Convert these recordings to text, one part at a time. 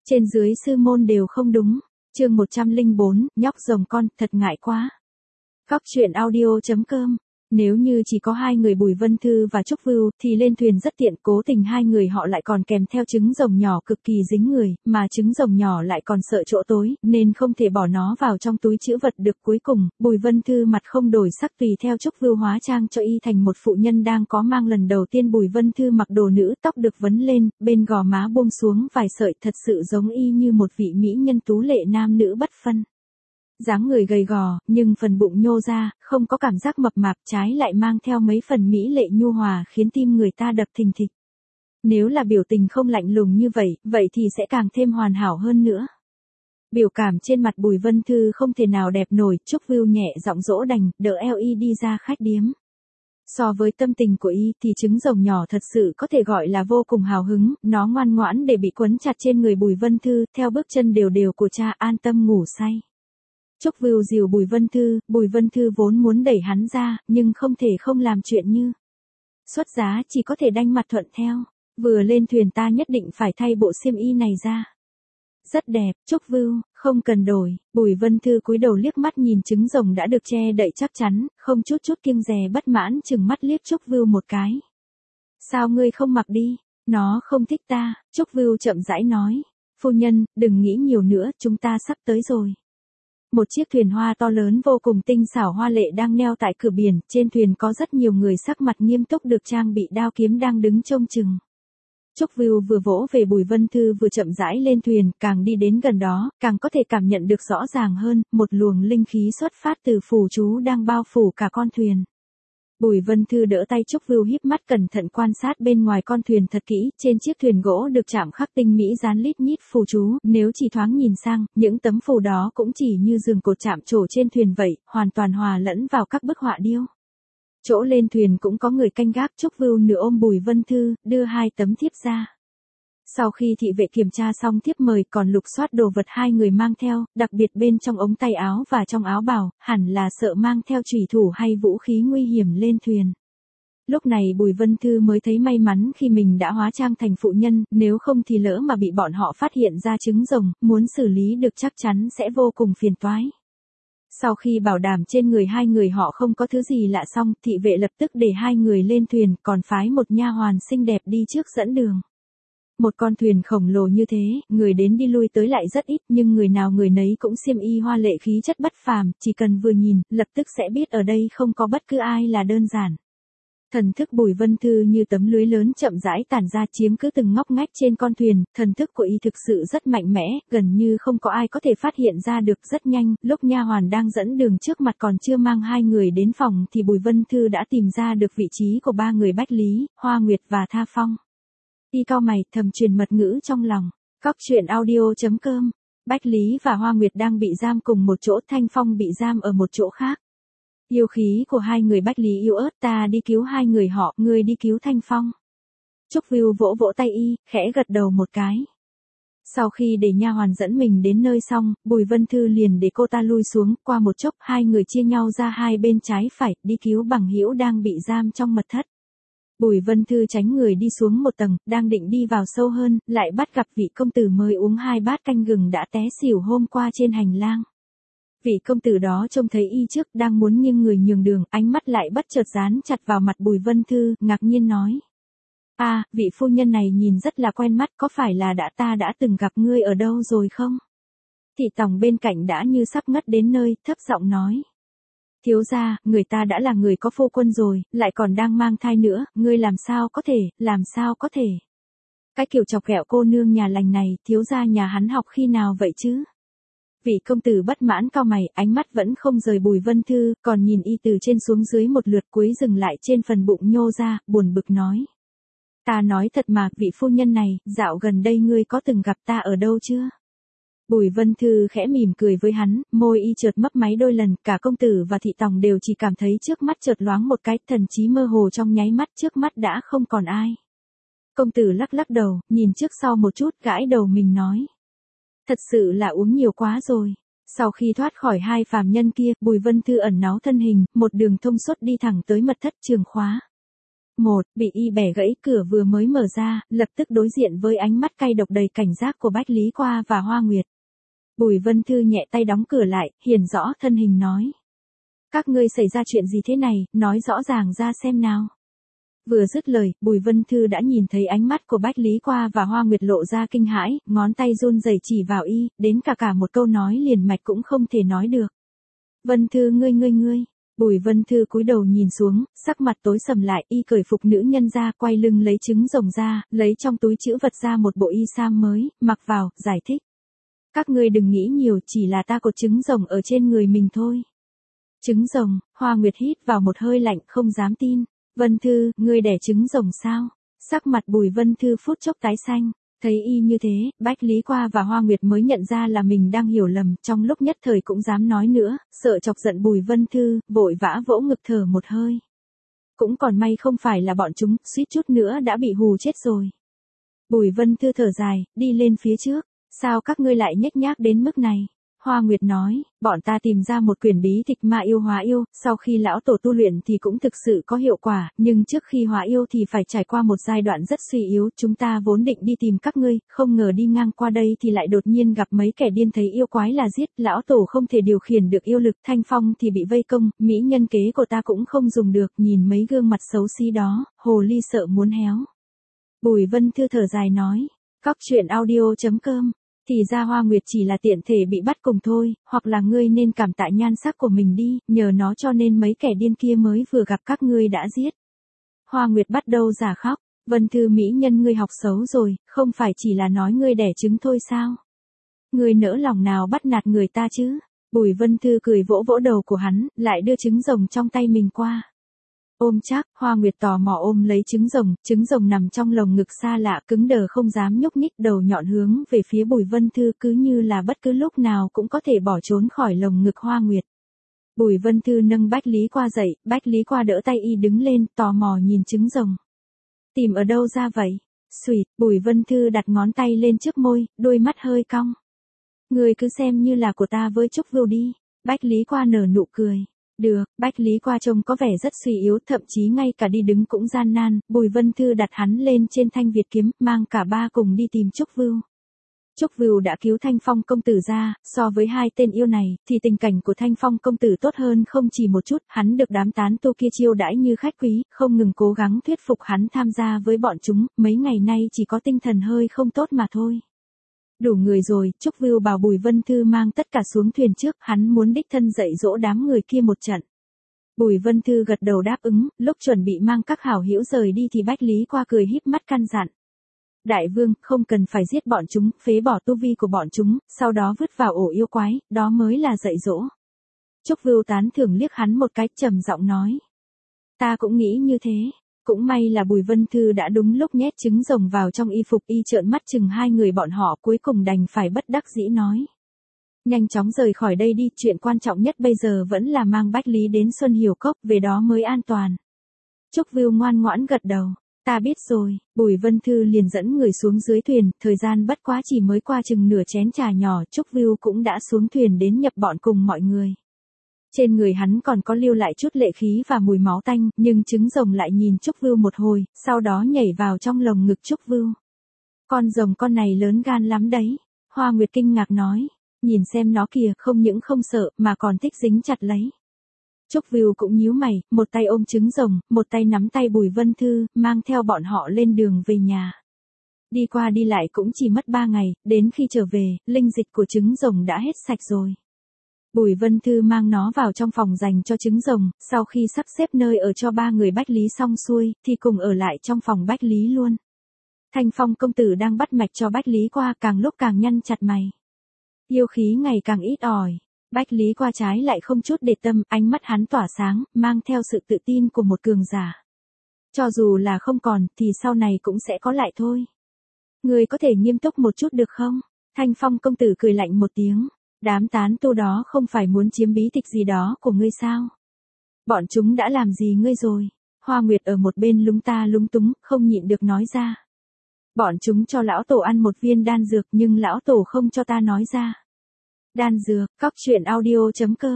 Trên dưới sư môn đều không đúng. Chương 104, nhóc rồng con, thật ngại quá. Góc truyện audio.com. Nếu như chỉ có hai người Bùi Vân Thư và Trúc Vưu thì lên thuyền rất tiện, cố tình hai người họ lại còn kèm theo trứng rồng nhỏ cực kỳ dính người, mà trứng rồng nhỏ lại còn sợ chỗ tối, nên không thể bỏ nó vào trong túi trữ vật được. Cuối cùng, Bùi Vân Thư mặt không đổi sắc tùy theo Trúc Vưu hóa trang cho y thành một phụ nhân đang có mang. Lần đầu tiên Bùi Vân Thư mặc đồ nữ, tóc được vấn lên, bên gò má buông xuống vài sợi, thật sự giống y như một vị mỹ nhân tú lệ nam nữ bất phân. Dáng người gầy gò, nhưng phần bụng nhô ra, không có cảm giác mập mạp, trái lại mang theo mấy phần mỹ lệ nhu hòa khiến tim người ta đập thình thịch. Nếu là biểu tình không lạnh lùng như vậy thì sẽ càng thêm hoàn hảo hơn nữa. Biểu cảm trên mặt Bùi Vân Thư không thể nào đẹp nổi, Trúc Vưu nhẹ giọng dỗ đành, đỡ eo y đi ra khách điếm. So với tâm tình của y thì trứng rồng nhỏ thật sự có thể gọi là vô cùng hào hứng, nó ngoan ngoãn để bị quấn chặt trên người Bùi Vân Thư, theo bước chân đều đều của cha an tâm ngủ say. Trúc Vưu dìu Bùi Vân Thư vốn muốn đẩy hắn ra, nhưng không thể không làm chuyện như xuất giá, chỉ có thể đanh mặt thuận theo. Vừa lên thuyền ta nhất định phải thay bộ xiêm y này ra. Rất đẹp, Trúc Vưu, không cần đổi. Bùi Vân Thư cúi đầu liếc mắt nhìn trứng rồng đã được che đậy chắc chắn, không chút kiêng dè bất mãn chừng mắt liếc Trúc Vưu một cái. Sao ngươi không mặc đi? Nó không thích ta, Trúc Vưu chậm rãi nói. Phu nhân, đừng nghĩ nhiều nữa, chúng ta sắp tới rồi. Một chiếc thuyền hoa to lớn vô cùng tinh xảo hoa lệ đang neo tại cửa biển, trên thuyền có rất nhiều người sắc mặt nghiêm túc được trang bị đao kiếm đang đứng trông chừng. Trúc Vưu vừa vỗ về Bùi Vân Thư vừa chậm rãi lên thuyền, càng đi đến gần đó, càng có thể cảm nhận được rõ ràng hơn, một luồng linh khí xuất phát từ phù chú đang bao phủ cả con thuyền. Bùi Vân Thư đỡ tay Trúc Vưu híp mắt cẩn thận quan sát bên ngoài con thuyền thật kỹ, trên chiếc thuyền gỗ được chạm khắc tinh mỹ dán lít nhít phù chú, nếu chỉ thoáng nhìn sang, những tấm phù đó cũng chỉ như giường cột chạm trổ trên thuyền vậy, hoàn toàn hòa lẫn vào các bức họa điêu. Chỗ lên thuyền cũng có người canh gác, Trúc Vưu nửa ôm Bùi Vân Thư, đưa hai tấm thiếp ra. Sau khi thị vệ kiểm tra xong thiếp mời còn lục soát đồ vật hai người mang theo, đặc biệt bên trong ống tay áo và trong áo bào, hẳn là sợ mang theo chủy thủ hay vũ khí nguy hiểm lên thuyền. Lúc này Bùi Vân Thư mới thấy may mắn khi mình đã hóa trang thành phụ nhân, nếu không thì lỡ mà bị bọn họ phát hiện ra trứng rồng, muốn xử lý được chắc chắn sẽ vô cùng phiền toái. Sau khi bảo đảm trên người hai người họ không có thứ gì lạ xong, thị vệ lập tức để hai người lên thuyền, còn phái một nha hoàn xinh đẹp đi trước dẫn đường. Một con thuyền khổng lồ như thế, người đến đi lui tới lại rất ít, nhưng người nào người nấy cũng xiêm y hoa lệ khí chất bất phàm, chỉ cần vừa nhìn, lập tức sẽ biết ở đây không có bất cứ ai là đơn giản. Thần thức Bùi Vân Thư như tấm lưới lớn chậm rãi tản ra chiếm cứ từng ngóc ngách trên con thuyền, thần thức của y thực sự rất mạnh mẽ, gần như không có ai có thể phát hiện ra được. Rất nhanh, lúc nha hoàn đang dẫn đường trước mặt còn chưa mang hai người đến phòng thì Bùi Vân Thư đã tìm ra được vị trí của ba người Bách Lý, Hoa Nguyệt và Tha Phong. Y cau mày thầm truyền mật ngữ trong lòng. Góc truyện audio.com. Bách Lý và Hoa Nguyệt đang bị giam cùng một chỗ, Thanh Phong bị giam ở một chỗ khác. Yêu khí của hai người Bách Lý yếu ớt, ta đi cứu hai người họ, ngươi đi cứu Thanh Phong. Trúc Vưu vỗ vỗ tay y, khẽ gật đầu một cái. Sau khi để nha hoàn dẫn mình đến nơi xong, Bùi Vân Thư liền để cô ta lui xuống, qua một chốc hai người chia nhau ra hai bên trái phải, đi cứu bằng hữu đang bị giam trong mật thất. Bùi Vân Thư tránh người đi xuống một tầng, đang định đi vào sâu hơn, lại bắt gặp vị công tử mới uống hai bát canh gừng đã té xỉu hôm qua trên hành lang. Vị công tử đó trông thấy y trước đang muốn nghiêng người nhường đường, ánh mắt lại bất chợt dán chặt vào mặt Bùi Vân Thư, ngạc nhiên nói. Vị phu nhân này nhìn rất là quen mắt, có phải là ta đã từng gặp ngươi ở đâu rồi không? Thị tòng bên cạnh đã như sắp ngất đến nơi, thấp giọng nói. Thiếu gia, người ta đã là người có phu quân rồi, lại còn đang mang thai nữa, ngươi làm sao có thể. Cái kiểu chọc ghẹo cô nương nhà lành này, thiếu gia nhà hắn học khi nào vậy chứ? Vị công tử bất mãn cau mày, ánh mắt vẫn không rời Bùi Vân Thư, còn nhìn y từ trên xuống dưới một lượt, cuối dừng lại trên phần bụng nhô ra, buồn bực nói. Ta nói thật mà, vị phu nhân này, dạo gần đây ngươi có từng gặp ta ở đâu chưa? Bùi Vân Thư khẽ mỉm cười với hắn, môi y chợt mấp máy đôi lần, cả công tử và thị tòng đều chỉ cảm thấy trước mắt chợt loáng một cái, thần trí mơ hồ trong nháy mắt, trước mắt đã không còn ai. Công tử lắc đầu, nhìn trước sau một chút, gãi đầu mình nói. Thật sự là uống nhiều quá rồi. Sau khi thoát khỏi hai phàm nhân kia, Bùi Vân Thư ẩn náu thân hình, một đường thông suốt đi thẳng tới mật thất Trường Khóa. 1. Bị y bẻ gãy, cửa vừa mới mở ra, lập tức đối diện với ánh mắt cay độc đầy cảnh giác của Bách Lý Qua và Hoa Nguyệt. Bùi Vân Thư nhẹ tay đóng cửa lại, hiển rõ thân hình nói. Các ngươi xảy ra chuyện gì thế này, nói rõ ràng ra xem nào. Vừa dứt lời, Bùi Vân Thư đã nhìn thấy ánh mắt của Bách Lý Qua và Hoa Nguyệt lộ ra kinh hãi, ngón tay run rẩy chỉ vào y, đến cả một câu nói liền mạch cũng không thể nói được. Vân Thư ngươi. Bùi Vân Thư cúi đầu nhìn xuống, sắc mặt tối sầm lại, y cởi phục nữ nhân ra, quay lưng lấy trứng rồng ra, lấy trong túi trữ vật ra một bộ y sam mới, mặc vào, giải thích. Các ngươi đừng nghĩ nhiều, chỉ là ta cột trứng rồng ở trên người mình thôi. Trứng rồng, Hoa Nguyệt hít vào một hơi lạnh, không dám tin. Vân Thư, ngươi đẻ trứng rồng sao? Sắc mặt Bùi Vân Thư phút chốc tái xanh. Thấy y như thế, Bách Lý Qua và Hoa Nguyệt mới nhận ra là mình đang hiểu lầm, trong lúc nhất thời cũng dám nói nữa, sợ chọc giận Bùi Vân Thư, vội vã vỗ ngực thở một hơi. Cũng còn may không phải là bọn chúng, suýt chút nữa đã bị hù chết rồi. Bùi Vân Thư thở dài, đi lên phía trước. Sao các ngươi lại nhếch nhác đến mức này? Hoa Nguyệt nói, bọn ta tìm ra một quyển bí tịch ma yêu hóa yêu, sau khi lão tổ tu luyện thì cũng thực sự có hiệu quả, nhưng trước khi hóa yêu thì phải trải qua một giai đoạn rất suy yếu, chúng ta vốn định đi tìm các ngươi, không ngờ đi ngang qua đây thì lại đột nhiên gặp mấy kẻ điên thấy yêu quái là giết, lão tổ không thể điều khiển được yêu lực, Thanh Phong thì bị vây công, mỹ nhân kế của ta cũng không dùng được, nhìn mấy gương mặt xấu xí đó, hồ ly sợ muốn héo. Bùi Vân Thư thở dài nói, Cóc truyện audio.com. Thì ra Hoa Nguyệt chỉ là tiện thể bị bắt cùng thôi, hoặc là ngươi nên cảm tạ nhan sắc của mình đi, nhờ nó cho nên mấy kẻ điên kia mới vừa gặp các ngươi đã giết. Hoa Nguyệt bắt đầu giả khóc, Vân Thư mỹ nhân ngươi học xấu rồi, không phải chỉ là nói ngươi đẻ trứng thôi sao? Ngươi nỡ lòng nào bắt nạt người ta chứ? Bùi Vân Thư cười vỗ vỗ đầu của hắn, lại đưa trứng rồng trong tay mình qua. Ôm chắc, Hoa Nguyệt tò mò ôm lấy trứng rồng nằm trong lồng ngực xa lạ cứng đờ không dám nhúc nhích, đầu nhọn hướng về phía Bùi Vân Thư cứ như là bất cứ lúc nào cũng có thể bỏ trốn khỏi lồng ngực Hoa Nguyệt. Bùi Vân Thư nâng Bách Lý Qua dậy, Bách Lý Qua đỡ tay y đứng lên, tò mò nhìn trứng rồng. Tìm ở đâu ra vậy? Xùyt, Bùi Vân Thư đặt ngón tay lên trước môi, đôi mắt hơi cong. Người cứ xem như là của ta với Trúc Vưu đi. Bách Lý Qua nở nụ cười. Được, Bách Lý Qua trông có vẻ rất suy yếu, thậm chí ngay cả đi đứng cũng gian nan, Bùi Vân Thư đặt hắn lên trên thanh Việt kiếm, mang cả ba cùng đi tìm Trúc Vưu. Trúc Vưu đã cứu Thanh Phong công tử ra, so với hai tên yêu này, thì tình cảnh của Thanh Phong công tử tốt hơn không chỉ một chút, hắn được đám tán tu kia chiêu đãi như khách quý, không ngừng cố gắng thuyết phục hắn tham gia với bọn chúng, mấy ngày nay chỉ có tinh thần hơi không tốt mà thôi. Đủ người rồi, Trúc Vưu bảo Bùi Vân Thư mang tất cả xuống thuyền trước, hắn muốn đích thân dạy dỗ đám người kia một trận. Bùi Vân Thư gật đầu đáp ứng, lúc chuẩn bị mang các hảo hữu rời đi thì Bách Lý Qua cười híp mắt căn dặn. Đại vương, không cần phải giết bọn chúng, phế bỏ tu vi của bọn chúng, sau đó vứt vào ổ yêu quái, đó mới là dạy dỗ. Trúc Vưu tán thưởng liếc hắn một cái, trầm giọng nói. Ta cũng nghĩ như thế. Cũng may là Bùi Vân Thư đã đúng lúc nhét trứng rồng vào trong y phục, y trợn mắt chừng hai người bọn họ, cuối cùng đành phải bất đắc dĩ nói. Nhanh chóng rời khỏi đây đi, chuyện quan trọng nhất bây giờ vẫn là mang Bách Lý đến Xuân Hiểu Cốc, về đó mới an toàn. Trúc Vưu ngoan ngoãn gật đầu. Ta biết rồi, Bùi Vân Thư liền dẫn người xuống dưới thuyền, thời gian bất quá chỉ mới qua chừng nửa chén trà nhỏ, Trúc Vưu cũng đã xuống thuyền đến nhập bọn cùng mọi người. Trên người hắn còn có lưu lại chút lệ khí và mùi máu tanh, nhưng trứng rồng lại nhìn Trúc Vưu một hồi, sau đó nhảy vào trong lồng ngực Trúc Vưu. Con rồng con này lớn gan lắm đấy, Hoa Nguyệt kinh ngạc nói, nhìn xem nó kìa, không những không sợ mà còn thích dính chặt lấy. Trúc Vưu cũng nhíu mày, một tay ôm trứng rồng, một tay nắm tay Bùi Vân Thư, mang theo bọn họ lên đường về nhà. Đi qua đi lại cũng chỉ mất 3 ngày, đến khi trở về, linh dịch của trứng rồng đã hết sạch rồi. Bùi Vân Thư mang nó vào trong phòng dành cho trứng rồng, sau khi sắp xếp nơi ở cho ba người Bách Lý xong xuôi, thì cùng ở lại trong phòng Bách Lý luôn. Thanh Phong công tử đang bắt mạch cho Bách Lý Qua, càng lúc càng nhăn chặt mày. Yêu khí ngày càng ít ỏi. Bách Lý Qua trái lại không chút để tâm, ánh mắt hắn tỏa sáng, mang theo sự tự tin của một cường giả. Cho dù là không còn, thì sau này cũng sẽ có lại thôi. Người có thể nghiêm túc một chút được không? Thanh Phong công tử cười lạnh một tiếng. Đám tán tu đó không phải muốn chiếm bí tịch gì đó của ngươi sao? Bọn chúng đã làm gì ngươi rồi? Hoa Nguyệt ở một bên lúng ta lúng túng, không nhịn được nói ra. Bọn chúng cho lão tổ ăn một viên đan dược nhưng lão tổ không cho ta nói ra. Đan dược, Cóc truyện audio.com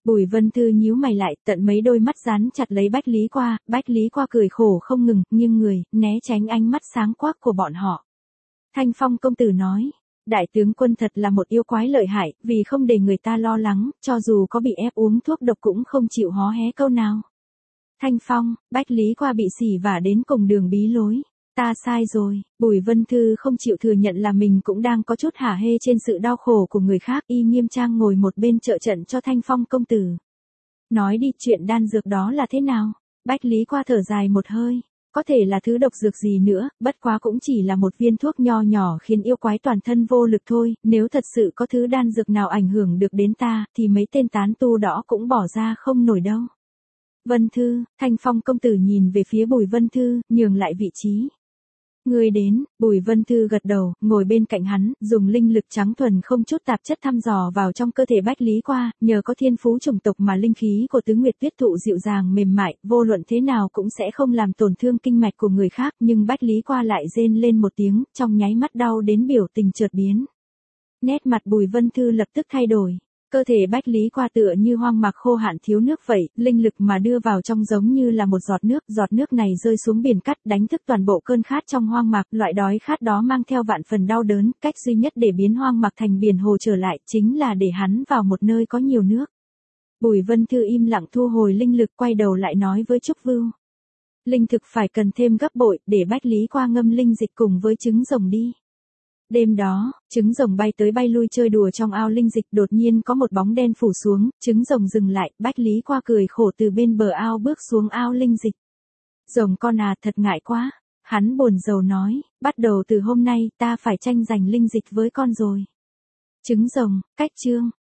Bùi Vân Thư nhíu mày lại, tận mấy đôi mắt dán chặt lấy Bách Lý Qua cười khổ không ngừng, nghiêng người, né tránh ánh mắt sáng quắc của bọn họ. Thanh Phong công tử nói, đại tướng quân thật là một yêu quái lợi hại, vì không để người ta lo lắng, cho dù có bị ép uống thuốc độc cũng không chịu hó hé câu nào. Thanh Phong, Bách Lý Qua bị xỉ vả đến cùng đường bí lối. Ta sai rồi, Bùi Vân Thư không chịu thừa nhận là mình cũng đang có chút hả hê trên sự đau khổ của người khác, y nghiêm trang ngồi một bên trợ trận cho Thanh Phong công tử. Nói đi, chuyện đan dược đó là thế nào? Bách Lý Qua thở dài một hơi, có thể là thứ độc dược gì nữa, bất quá cũng chỉ là một viên thuốc nho nhỏ khiến yêu quái toàn thân vô lực thôi, nếu thật sự có thứ đan dược nào ảnh hưởng được đến ta, thì mấy tên tán tu đó cũng bỏ ra không nổi đâu. Vân Thư, Thanh Phong công tử nhìn về phía Bùi Vân Thư, nhường lại vị trí. Người đến, Bùi Vân Thư gật đầu, ngồi bên cạnh hắn, dùng linh lực trắng thuần không chút tạp chất thăm dò vào trong cơ thể Bách Lý Qua, nhờ có thiên phú chủng tộc mà linh khí của tứ nguyệt tuyết thụ dịu dàng mềm mại, vô luận thế nào cũng sẽ không làm tổn thương kinh mạch của người khác, nhưng Bách Lý Qua lại rên lên một tiếng, trong nháy mắt đau đến biểu tình chợt biến. Nét mặt Bùi Vân Thư lập tức thay đổi. Cơ thể Bách Lý Qua tựa như hoang mạc khô hạn thiếu nước vậy, linh lực mà đưa vào trong giống như là một giọt nước này rơi xuống biển cắt đánh thức toàn bộ cơn khát trong hoang mạc, loại đói khát đó mang theo vạn phần đau đớn, cách duy nhất để biến hoang mạc thành biển hồ trở lại chính là để hắn vào một nơi có nhiều nước. Bùi Vân Thư im lặng thu hồi linh lực, quay đầu lại nói với Trúc Vưu. Linh thực phải cần thêm gấp bội, để Bách Lý Qua ngâm linh dịch cùng với trứng rồng đi. Đêm đó, trứng rồng bay tới bay lui chơi đùa trong ao linh dịch, đột nhiên có một bóng đen phủ xuống, trứng rồng dừng lại, Bách Lý Qua cười khổ từ bên bờ ao bước xuống ao linh dịch. Rồng con à, thật ngại quá. Hắn buồn rầu nói, bắt đầu từ hôm nay ta phải tranh giành linh dịch với con rồi. Trứng rồng, cách chương.